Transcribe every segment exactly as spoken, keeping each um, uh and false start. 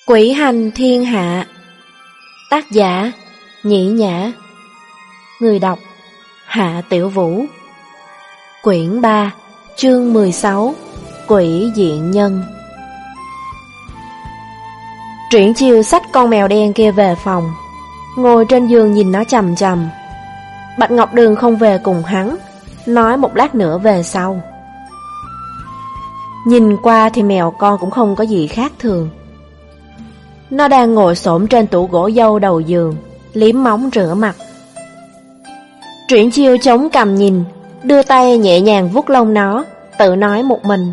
Quỷ hành thiên hạ. Tác giả Nhĩ Nhã. Người đọc Hạ Tiểu Vũ. Quyển ba, chương mười sáu. Quỷ diện nhân. Triển Chiêu xách con mèo đen kia về phòng, ngồi trên giường nhìn nó chằm chằm. Bạch Ngọc Đường không về cùng hắn, nói một lát nữa về sau. Nhìn qua thì mèo con cũng không có gì khác thường. Nó đang ngồi xổm trên tủ gỗ dâu đầu giường, liếm móng rửa mặt. Triển Chiêu chống cằm nhìn, đưa tay nhẹ nhàng vuốt lông nó, tự nói một mình.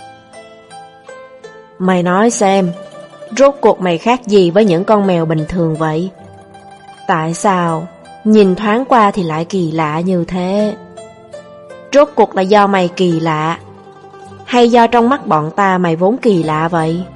Mày nói xem, rốt cuộc mày khác gì với những con mèo bình thường vậy? Tại sao nhìn thoáng qua thì lại kỳ lạ như thế? Rốt cuộc là do mày kỳ lạ, hay do trong mắt bọn ta mày vốn kỳ lạ vậy?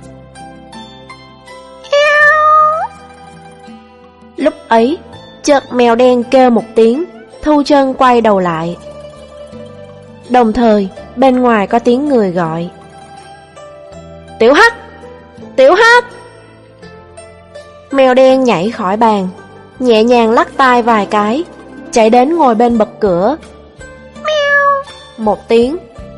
Lúc ấy, chợt mèo đen kêu một tiếng, thu chân quay đầu lại. Đồng thời, bên ngoài có tiếng người gọi. Tiểu Hắc! Tiểu Hắc! Mèo đen nhảy khỏi bàn, nhẹ nhàng lắc tai vài cái, chạy đến ngồi bên bậc cửa. Mèo! Một tiếng.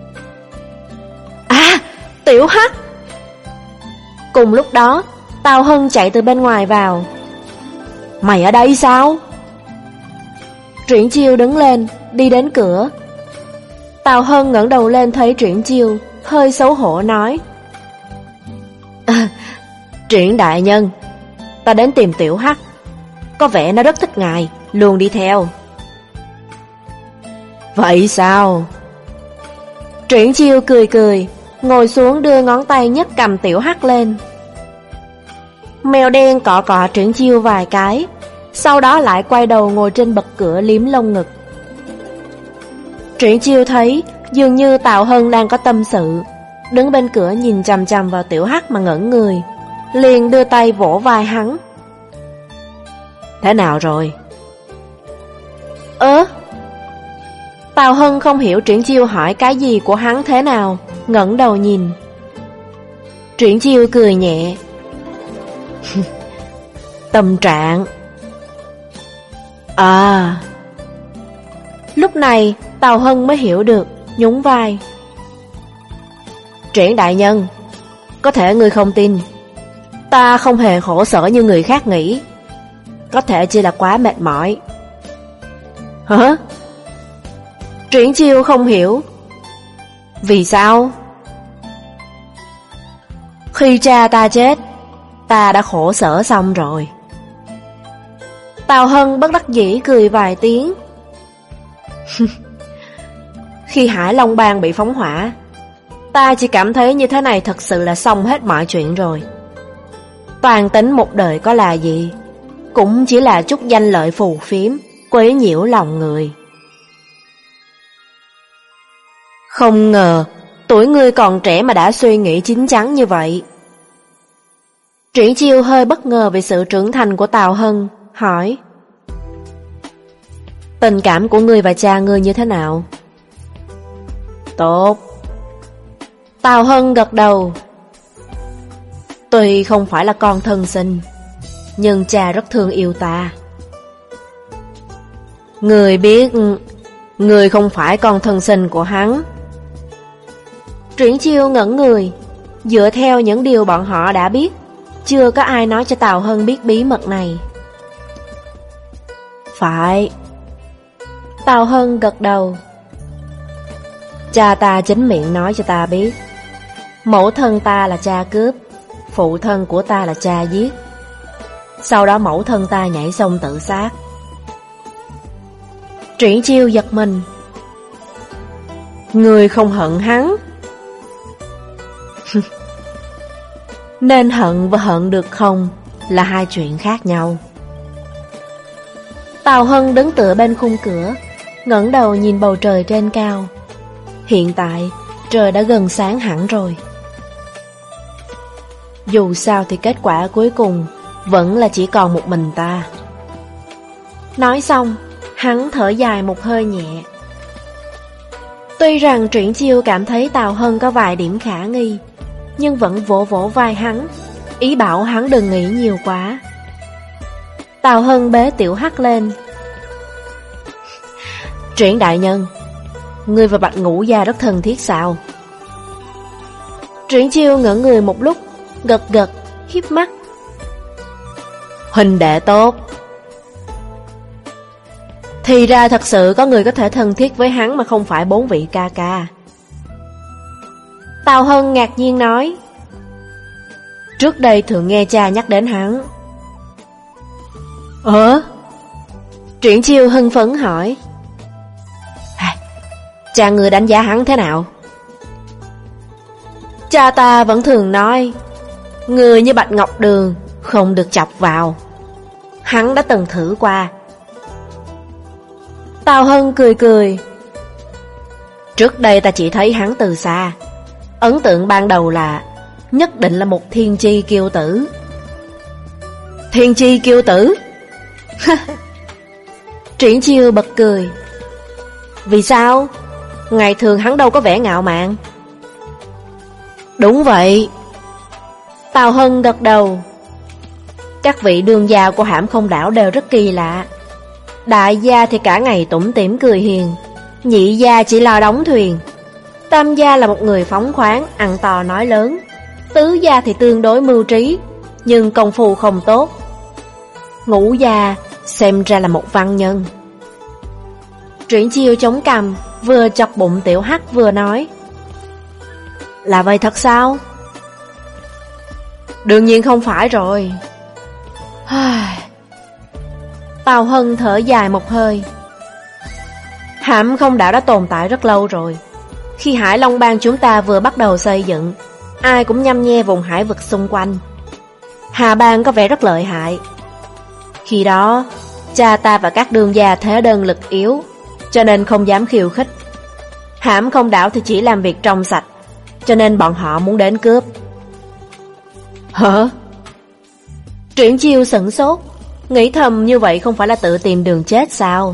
À! Tiểu Hắc! Cùng lúc đó, Tào Hân chạy từ bên ngoài vào. Mày ở đây sao? Triển Chiêu đứng lên, đi đến cửa. Tào Hân ngẩng đầu lên thấy Triển Chiêu, hơi xấu hổ nói. À, Triển đại nhân, ta đến tìm Tiểu Hắc. Có vẻ nó rất thích ngài, luôn đi theo. Vậy sao? Triển Chiêu cười cười, ngồi xuống đưa ngón tay nhấc cầm Tiểu Hắc lên. Mèo đen cọ cọ Triển Chiêu vài cái, sau đó lại quay đầu ngồi trên bậc cửa liếm lông ngực. Triển Chiêu thấy dường như Tào Hân đang có tâm sự, đứng bên cửa nhìn chằm chằm vào Tiểu Hắc mà ngẩn người, liền đưa tay vỗ vai hắn. Thế nào rồi? Ơ? Tào Hân không hiểu Triển Chiêu hỏi cái gì của hắn thế nào, ngẩng đầu nhìn. Triển Chiêu cười nhẹ. Tâm trạng. À. Lúc này Tào Hân mới hiểu được, nhún vai. Triển đại nhân, có thể ngươi không tin, ta không hề khổ sở như người khác nghĩ. Có thể chỉ là quá mệt mỏi. Hả? Triển Chiêu không hiểu. Vì sao? Khi cha ta chết, ta đã khổ sở xong rồi. Tào Hân bất đắc dĩ cười vài tiếng. Khi Hải Long Bang bị phóng hỏa, ta chỉ cảm thấy như thế này thật sự là xong hết mọi chuyện rồi. Toàn tính một đời có là gì, cũng chỉ là chút danh lợi phù phiếm, quấy nhiễu lòng người. Không ngờ tuổi ngươi còn trẻ mà đã suy nghĩ chín chắn như vậy. Triển Chiêu hơi bất ngờ về sự trưởng thành của Tào Hân, hỏi. Tình cảm của ngươi và cha ngươi như thế nào? Tốt. Tào Hân gật đầu. Tuy không phải là con thân sinh, nhưng cha rất thương yêu ta. Ngươi biết, ngươi không phải con thân sinh của hắn. Triển Chiêu ngẩn người, dựa theo những điều bọn họ đã biết, chưa có ai nói cho Tào Hân biết bí mật này. Phải. Tào Hân gật đầu. Cha ta chính miệng nói cho ta biết, mẫu thân ta là cha cướp, phụ thân của ta là cha giết. Sau đó mẫu thân ta nhảy sông tự sát. Triển Chiêu giật mình. Người không hận hắn? Nên hận và hận được không là hai chuyện khác nhau. Tào Hân đứng tựa bên khung cửa, ngẩng đầu nhìn bầu trời trên cao. Hiện tại trời đã gần sáng hẳn rồi. Dù sao thì kết quả cuối cùng vẫn là chỉ còn một mình ta. Nói xong, hắn thở dài một hơi nhẹ. Tuy rằng Triển Chiêu cảm thấy Tào Hân có vài điểm khả nghi, nhưng vẫn vỗ vỗ vai hắn, ý bảo hắn đừng nghĩ nhiều quá. Tào Hân bế Tiểu Hắc lên. Triển đại nhân, ngươi và Bạch Ngũ Gia rất thân thiết sao? Triển Chiêu ngỡ người một lúc, gật gật, híp mắt. Huynh đệ tốt. Thì ra thật sự có người có thể thân thiết với hắn mà không phải bốn vị ca ca. Tào Hân ngạc nhiên nói. Trước đây thường nghe cha nhắc đến hắn. Ờ? Triển Chiêu hưng phấn hỏi. Cha người đánh giá hắn thế nào? Cha ta vẫn thường nói, người như Bạch Ngọc Đường không được chọc vào. Hắn đã từng thử qua. Tào Hân cười cười. Trước đây ta chỉ thấy hắn từ xa. Ấn tượng ban đầu là nhất định là một thiên chi kiêu tử. Thiên chi kiêu tử? Triển Chiêu bật cười. Vì sao? Ngày thường hắn đâu có vẻ ngạo mạn. Đúng vậy. Tào Hân gật đầu. Các vị đương gia của Hãm Không Đảo đều rất kỳ lạ. Đại gia thì cả ngày tủm tỉm cười hiền, nhị gia chỉ lo đóng thuyền, tam gia là một người phóng khoáng, ăn to nói lớn, tứ gia thì tương đối mưu trí, nhưng công phu không tốt, ngũ gia xem ra là một văn nhân. Triển Chiêu chống cằm, vừa chọc bụng Tiểu Hắc vừa nói. Là vậy thật sao? Đương nhiên không phải rồi. Tào Hân thở dài một hơi. Hãm Không Đảo đã tồn tại rất lâu rồi. Khi Hải Long Bang chúng ta vừa bắt đầu xây dựng, ai cũng nhăm nhe vùng hải vực xung quanh. Hà Bang có vẻ rất lợi hại. Khi đó, cha ta và các đương gia thế đơn lực yếu, cho nên không dám khiêu khích. Hãm Không Đảo thì chỉ làm việc trong sạch, cho nên bọn họ muốn đến cướp. Hả? Triển Chiêu sửng sốt, nghĩ thầm như vậy không phải là tự tìm đường chết sao?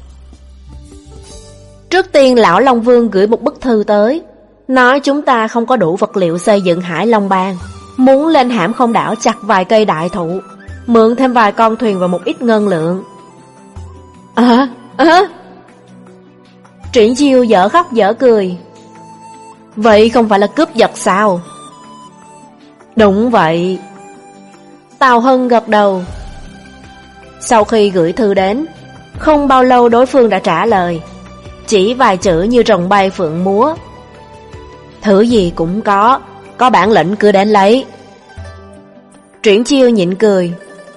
Trước tiên lão Long Vương gửi một bức thư tới, nói chúng ta không có đủ vật liệu xây dựng Hải Long Bang, muốn lên Hãm Không Đảo chặt vài cây đại thụ, mượn thêm vài con thuyền và một ít ngân lượng. À, à. Triển Chiêu dở khóc dở cười. Vậy không phải là cướp giật sao? Đúng vậy. Tào Hân gật đầu. Sau khi gửi thư đến, không bao lâu đối phương đã trả lời, chỉ vài chữ như rồng bay phượng múa. Thứ gì cũng có, có bản lĩnh cứ đến lấy. Triển Chiêu nhịn cười.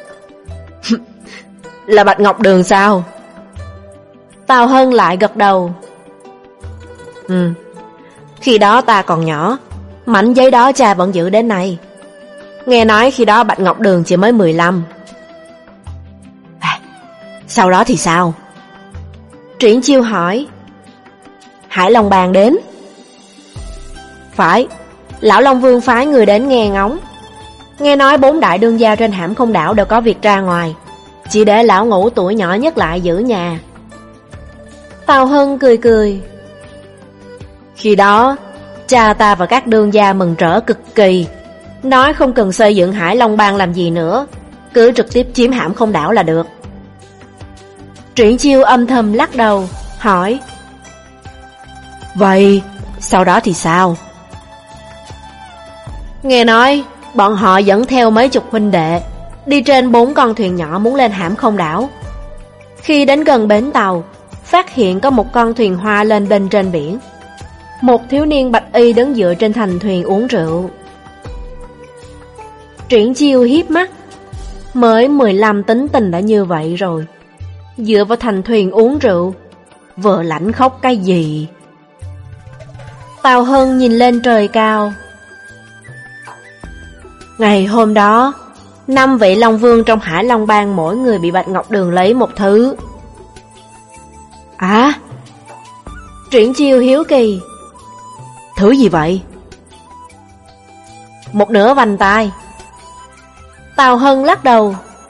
Là Bạch Ngọc Đường sao? Tào Hân lại gật đầu. Ừ, khi đó ta còn nhỏ, mảnh giấy đó cha vẫn giữ đến nay. Nghe nói khi đó Bạch Ngọc Đường chỉ mới mười lăm. À, sau đó thì sao? Triển Chiêu hỏi. Hải Long Bang đến. Phải, lão Long Vương phái người đến nghe ngóng. Nghe nói bốn đại đương gia trên Hãm Không Đảo đều có việc ra ngoài, chỉ để lão Ngũ tuổi nhỏ nhất lại giữ nhà. Tào Hân cười cười. Khi đó, cha ta và các đương gia mừng rỡ cực kỳ, nói không cần xây dựng Hải Long Bang làm gì nữa, cứ trực tiếp chiếm Hãm Không Đảo là được. Triển Chiêu âm thầm lắc đầu, hỏi. Vậy, sau đó thì sao? Nghe nói, bọn họ dẫn theo mấy chục huynh đệ, đi trên bốn con thuyền nhỏ muốn lên Hãm Không Đảo. Khi đến gần bến tàu, phát hiện có một con thuyền hoa lên đênh trên biển. Một thiếu niên bạch y đứng dựa trên thành thuyền uống rượu. Triển Chiêu hiếp mắt. Mới mười lăm tính tình đã như vậy rồi, dựa vào thành thuyền uống rượu, vợ lãnh khóc cái gì? Tào Hân nhìn lên trời cao. Ngày hôm đó, năm vị Long Vương trong Hải Long Bang mỗi người bị Bạch Ngọc Đường lấy một thứ. À? Triển Chiêu hiếu kỳ. Thứ gì vậy? Một nửa vành tai. Tào Hân lắc đầu.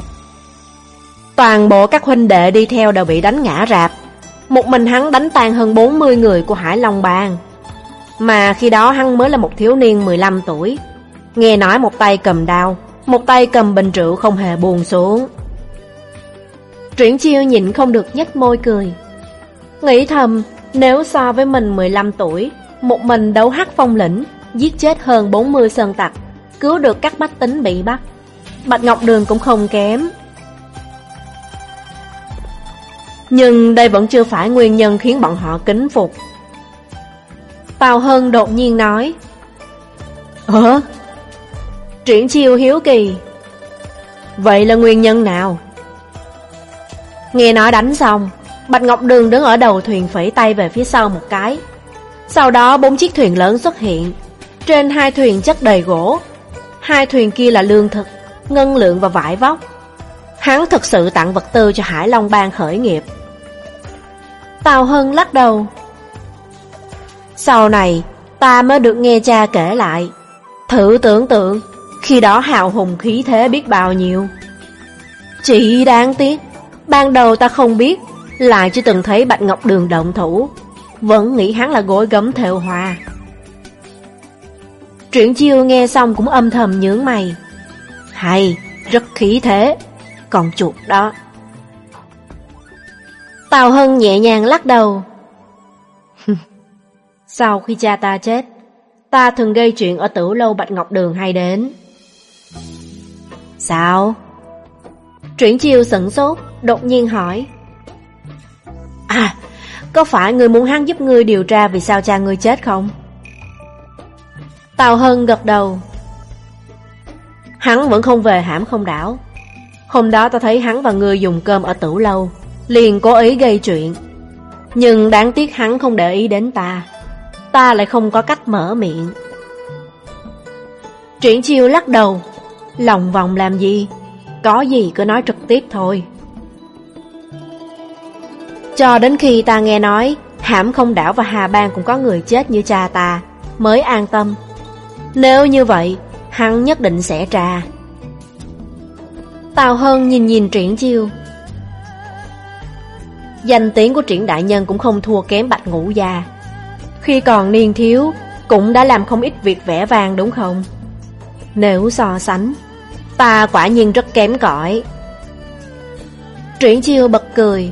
Toàn bộ các huynh đệ đi theo đều bị đánh ngã rạp. Một mình hắn đánh tan hơn bốn mươi người của Hải Long Bang. Mà khi đó hắn mới là một thiếu niên mười lăm tuổi. Nghe nói một tay cầm đao, một tay cầm bình rượu không hề buông xuống. Triển Chiêu nhịn không được nhếch môi cười, nghĩ thầm nếu so với mình mười lăm tuổi, một mình đấu hắc phong lĩnh, giết chết hơn bốn mươi sơn tặc, cứu được các bách tính bị bắt, Bạch Ngọc Đường cũng không kém. Nhưng đây vẫn chưa phải nguyên nhân khiến bọn họ kính phục. Tào Hân đột nhiên nói. Ờ? Triển Chiêu hiếu kỳ. Vậy là nguyên nhân nào? Nghe nói đánh xong, Bạch Ngọc Đường đứng ở đầu thuyền phẩy tay về phía sau một cái. Sau đó bốn chiếc thuyền lớn xuất hiện. Trên hai thuyền chất đầy gỗ. Hai thuyền kia là lương thực, ngân lượng và vải vóc. Hắn thực sự tặng vật tư cho Hải Long Bang khởi nghiệp. Tào Hân lắc đầu. Sau này ta mới được nghe cha kể lại. Thử tưởng tượng, khi đó hào hùng khí thế biết bao nhiêu. Chỉ đáng tiếc, ban đầu ta không biết, lại chưa từng thấy Bạch Ngọc Đường động thủ, vẫn nghĩ hắn là gối gấm thêu hoa. Triển Chiêu nghe xong cũng âm thầm nhướng mày. Hay, rất khí thế, còn chuột đó. Tào Hân nhẹ nhàng lắc đầu. Sau khi cha ta chết, ta thường gây chuyện ở Tử Lâu Bạch Ngọc Đường hay đến. Sao? Triển Chiêu sửng sốt, đột nhiên hỏi. À, có phải người muốn hắn giúp ngươi điều tra vì sao cha ngươi chết không? Tào Hân gật đầu. Hắn vẫn không về Hãm Không Đảo. Hôm đó ta thấy hắn và ngươi dùng cơm ở Tử Lâu, liền cố ý gây chuyện. Nhưng đáng tiếc hắn không để ý đến ta, ta lại không có cách mở miệng. Triển Chiêu lắc đầu. Lòng vòng làm gì? Có gì cứ nói trực tiếp thôi. Cho đến khi ta nghe nói Hãm Không Đảo và Hà Bang cũng có người chết như cha ta, mới an tâm. Nếu như vậy, hắn nhất định sẽ tra. Tào Hân nhìn nhìn Triển Chiêu. Danh tiếng của Triển đại nhân cũng không thua kém Bạch Ngũ gia. Khi còn niên thiếu, cũng đã làm không ít việc vẻ vang đúng không? Nếu so sánh, ta quả nhiên rất kém cỏi. Triển Chiêu bật cười.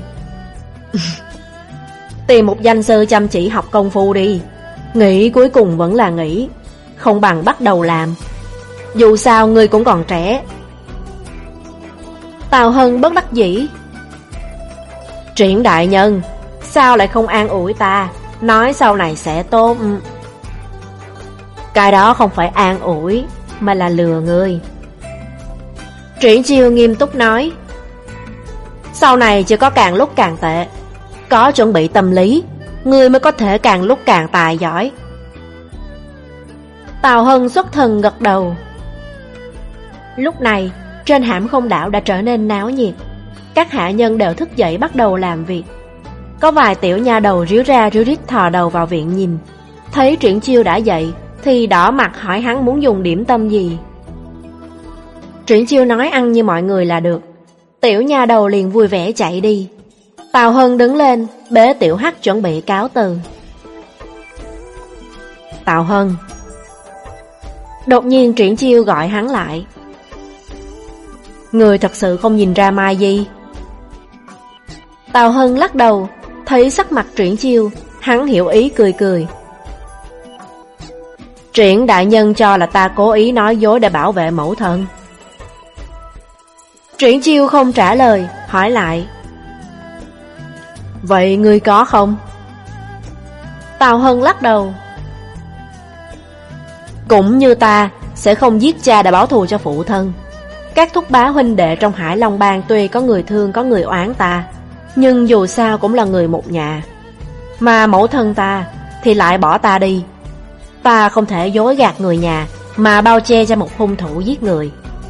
Tìm một danh sư chăm chỉ học công phu đi. Nghĩ cuối cùng vẫn là nghĩ, không bằng bắt đầu làm. Dù sao ngươi cũng còn trẻ. Tào Hân bất đắc dĩ. Triển đại nhân, sao lại không an ủi ta, nói sau này sẽ tốt? Cái đó không phải an ủi, mà là lừa ngươi. Triển Chiêu nghiêm túc nói. Sau này chỉ có càng lúc càng tệ. Có chuẩn bị tâm lý, ngươi mới có thể càng lúc càng tài giỏi. Tào Hân xuất thần gật đầu. Lúc này trên Hãm Không Đảo đã trở nên náo nhiệt. Các hạ nhân đều thức dậy bắt đầu làm việc. Có vài tiểu nha đầu ríu ra ríu rít thò đầu vào viện nhìn. Thấy Triển Chiêu đã dậy thì đỏ mặt hỏi hắn muốn dùng điểm tâm gì. Triển Chiêu nói ăn như mọi người là được. Tiểu nha đầu liền vui vẻ chạy đi. Tào Hân đứng lên bế Tiểu Hắc chuẩn bị cáo từ. Tào Hân. Đột nhiên Triển Chiêu gọi hắn lại. Người thật sự không nhìn ra Mai Di? Tào Hân lắc đầu. Thấy sắc mặt Triển Chiêu, hắn hiểu ý cười cười. Triển đại nhân cho là ta cố ý nói dối để bảo vệ mẫu thân. Triển Chiêu không trả lời, hỏi lại. Vậy ngươi có không? Tào Hân lắc đầu. Cũng như ta, sẽ không giết cha để báo thù cho phụ thân. Các thúc bá huynh đệ trong Hải Long Bang tuy có người thương có người oán ta, nhưng dù sao cũng là người một nhà. Mà mẫu thân ta thì lại bỏ ta đi. Ta không thể dối gạt người nhà mà bao che cho một hung thủ giết người.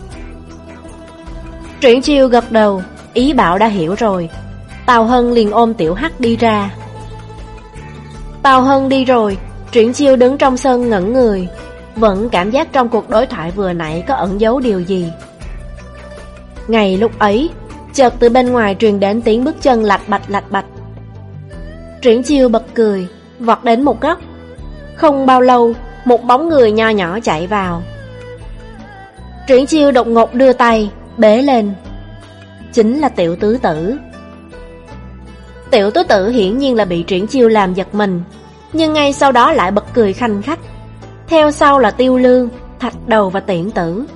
Triển Chiêu gật đầu, ý bảo đã hiểu rồi. Tào Hân liền ôm Tiểu Hắc đi ra. Tào Hân đi rồi, Triển Chiêu đứng trong sân ngẩn người, vẫn cảm giác trong cuộc đối thoại vừa nãy có ẩn giấu điều gì. Ngay lúc ấy, chợt từ bên ngoài truyền đến tiếng bước chân lạch bạch lạch bạch. Triển Chiêu bật cười, vọt đến một góc. Không bao lâu, một bóng người nho nhỏ chạy vào. Triển Chiêu đột ngột đưa tay bế lên. Chính là Tiểu Tứ Tử. Tiểu Tứ Tử hiển nhiên là bị Triển Chiêu làm giật mình, nhưng ngay sau đó lại bật cười khanh khách. Theo sau là Tiêu Lương, Thạch Đầu và Tiễn Tử.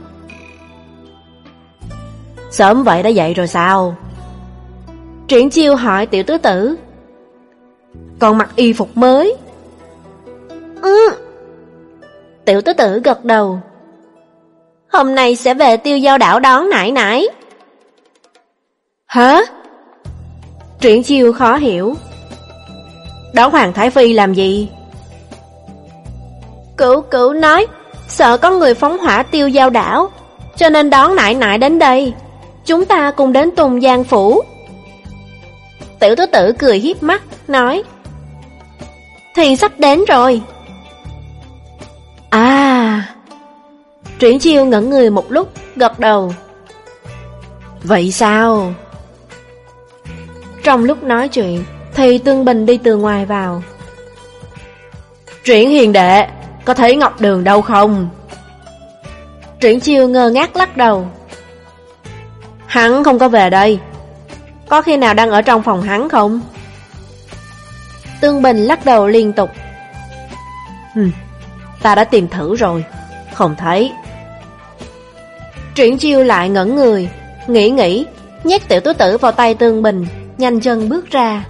Sớm vậy đã dậy rồi sao? Triển Chiêu hỏi Tiểu Tứ Tử. Còn mặc y phục mới? Ừ. Tiểu Tứ Tử gật đầu. Hôm nay sẽ về Tiêu Giao Đảo đón nải nải. Hả? Triển Chiêu khó hiểu. Đón Hoàng Thái Phi làm gì? Cửu Cửu nói sợ có người phóng hỏa Tiêu Giao Đảo, cho nên đón nải nải đến đây. Chúng ta cùng đến Tùng Giang Phủ. Tiểu Tứ Tử cười hiếp mắt nói. Thì sắp đến rồi. À. Triển Chiêu ngẩn người một lúc, gật đầu. Vậy sao? Trong lúc nói chuyện thì Tương Bình đi từ ngoài vào. Triển hiền đệ, có thấy Ngọc Đường đâu không? Triển Chiêu ngơ ngác lắc đầu. Hắn không có về đây. Có khi nào đang ở trong phòng hắn không? Tương Bình lắc đầu liên tục. Hừm, ta đã tìm thử rồi, không thấy. Triển Chiêu lại ngẩn người, nghĩ nghĩ, nhét Tiểu Tứ Tử vào tay Tương Bình, nhanh chân bước ra.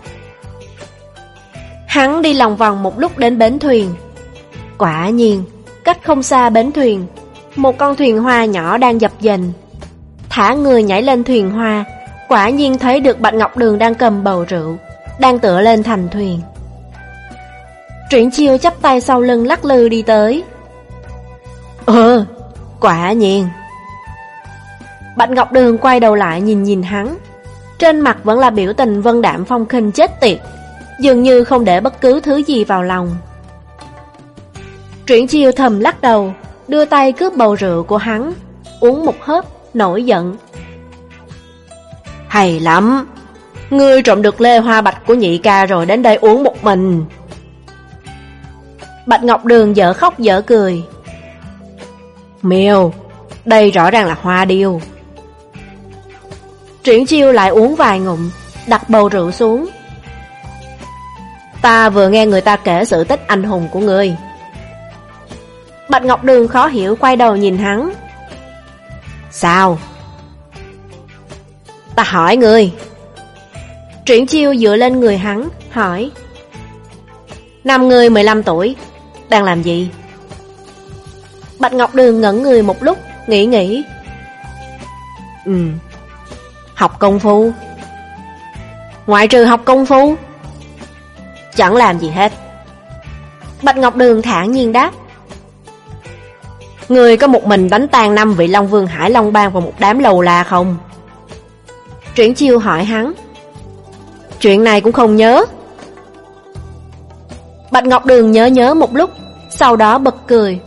Hắn đi lòng vòng một lúc đến bến thuyền. Quả nhiên, cách không xa bến thuyền, một con thuyền hoa nhỏ đang dập dềnh. Thả người nhảy lên thuyền hoa, quả nhiên thấy được Bạch Ngọc Đường đang cầm bầu rượu, đang tựa lên thành thuyền. Triển Chiêu chắp tay sau lưng lắc lư đi tới. Ừ, quả nhiên. Bạch Ngọc Đường quay đầu lại nhìn nhìn hắn, trên mặt vẫn là biểu tình vân đạm phong khinh chết tiệt, dường như không để bất cứ thứ gì vào lòng. Triển Chiêu thầm lắc đầu, đưa tay cướp bầu rượu của hắn, uống một hớp, nổi giận. Hay lắm, ngươi trộm được lê hoa bạch của nhị ca rồi đến đây uống một mình. Bạch Ngọc Đường dở khóc dở cười. Miêu, đây rõ ràng là hoa điêu. Triển Chiêu lại uống vài ngụm, đặt bầu rượu xuống. Ta vừa nghe người ta kể sự tích anh hùng của ngươi. Bạch Ngọc Đường khó hiểu quay đầu nhìn hắn. Sao? Ta hỏi ngươi. Triển Chiêu dựa lên người hắn, hỏi. Năm ngươi mười lăm tuổi, đang làm gì? Bạch Ngọc Đường ngẩn người một lúc, nghĩ nghĩ. Ừ, học công phu. Ngoại trừ học công phu, chẳng làm gì hết. Bạch Ngọc Đường thản nhiên đáp. Ngươi có một mình đánh tan năm vị Long Vương Hải Long Bang và một đám lầu la không? Triển Chiêu hỏi hắn. Chuyện này cũng không nhớ. Bạch Ngọc Đường nhớ nhớ một lúc, sau đó bật cười.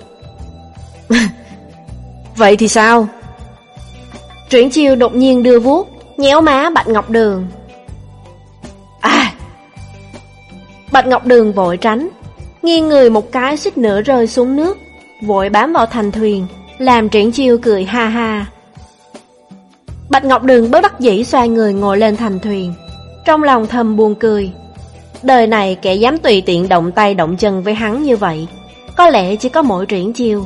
Vậy thì sao? Triển Chiêu đột nhiên đưa vuốt, nhéo má Bạch Ngọc Đường. À! Bạch Ngọc Đường vội tránh, nghiêng người một cái suýt nữa rơi xuống nước, vội bám vào thành thuyền, làm Triển Chiêu cười ha ha. Bạch Ngọc Đường bất đắc dĩ xoay người ngồi lên thành thuyền, trong lòng thầm buồn cười. Đời này kẻ dám tùy tiện động tay động chân với hắn như vậy, có lẽ chỉ có mỗi Triển Chiêu.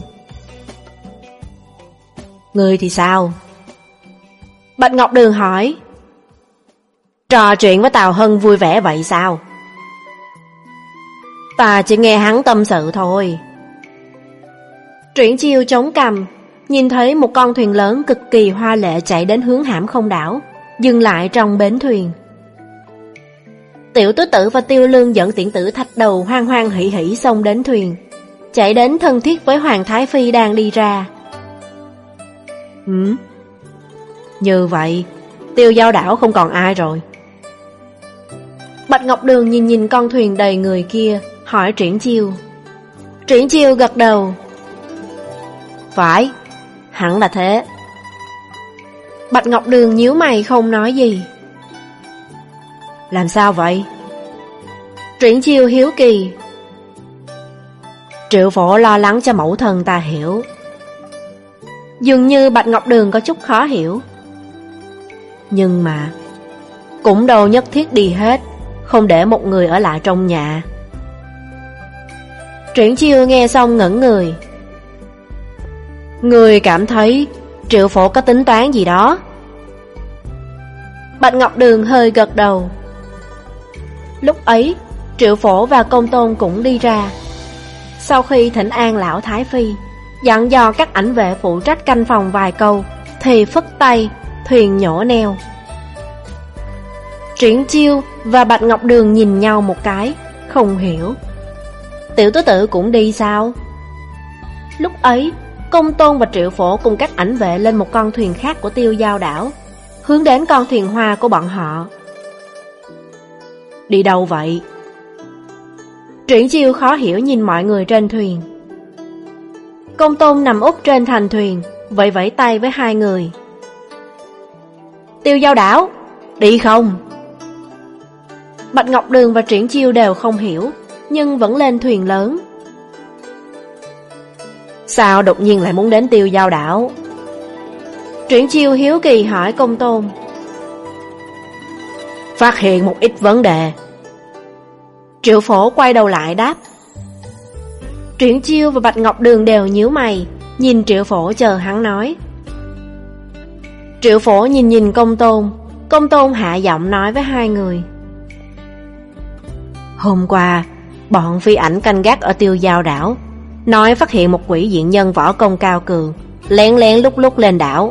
Ngươi thì sao? Bạch Ngọc Đường hỏi. Trò chuyện với Tào Hân vui vẻ vậy sao? Ta chỉ nghe hắn tâm sự thôi. Triển Chiêu chống cằm, nhìn thấy một con thuyền lớn cực kỳ hoa lệ chạy đến hướng Hãm Không đảo, dừng lại trong bến thuyền. Tiểu Tứ Tử và Tiêu Lương dẫn Tiễn Tử Thạch Đầu hoan hoan hỉ hỉ xông đến thuyền, chạy đến thân thiết với Hoàng Thái Phi đang đi ra. Ừ? Như vậy, Tiêu Giao đảo không còn ai rồi. Bạch Ngọc Đường nhìn nhìn con thuyền đầy người kia, hỏi Triển Chiêu. Triển Chiêu gật đầu. Phải, hẳn là thế. Bạch Ngọc Đường nhíu mày không nói gì. Làm sao vậy? Triển Chiêu hiếu kỳ. Triệu Phổ lo lắng cho mẫu thân ta hiểu. Dường như Bạch Ngọc Đường có chút khó hiểu. Nhưng mà cũng đâu nhất thiết đi hết, không để một người ở lại trong nhà. Triển Chiêu nghe xong ngẩn người. Người cảm thấy Triệu Phổ có tính toán gì đó? Bạch Ngọc Đường hơi gật đầu. Lúc ấy Triệu Phổ và Công Tôn cũng đi ra. Sau khi thỉnh an lão Thái Phi, dặn dò các ảnh vệ phụ trách canh phòng vài câu, thì phất tay, thuyền nhổ neo. Triển Chiêu và Bạch Ngọc Đường nhìn nhau một cái, không hiểu. Tiểu tứ tử cũng đi sao? Lúc ấy Công Tôn và Triệu Phổ cùng các ảnh vệ lên một con thuyền khác của Tiêu Giao đảo, hướng đến con thuyền hoa của bọn họ. Đi đâu vậy? Triển Chiêu khó hiểu nhìn mọi người trên thuyền. Công Tôn nằm úp trên thành thuyền, vẫy vẫy tay với hai người. Tiêu Giao đảo, đi không? Bạch Ngọc Đường và Triển Chiêu đều không hiểu, nhưng vẫn lên thuyền lớn. Sao đột nhiên lại muốn đến Tiêu Giao đảo? Triển Chiêu hiếu kỳ hỏi Công Tôn. Phát hiện một ít vấn đề. Triệu Phổ quay đầu lại đáp. Triển Chiêu và Bạch Ngọc Đường đều nhíu mày, nhìn Triệu Phổ chờ hắn nói. Triệu Phổ nhìn nhìn Công Tôn. Công Tôn hạ giọng nói với hai người. Hôm qua bọn phi ảnh canh gác ở Tiêu Giao đảo, nói phát hiện một quỷ diện nhân võ công cao cường, lén lén lúc lúc lên đảo.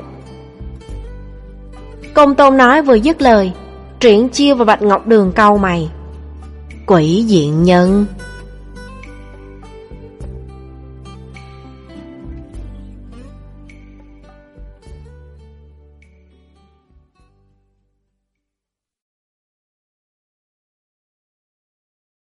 Công Tôn nói vừa dứt lời, Triển Chiêu và Bạch Ngọc Đường cau mày. Quỷ diện nhân?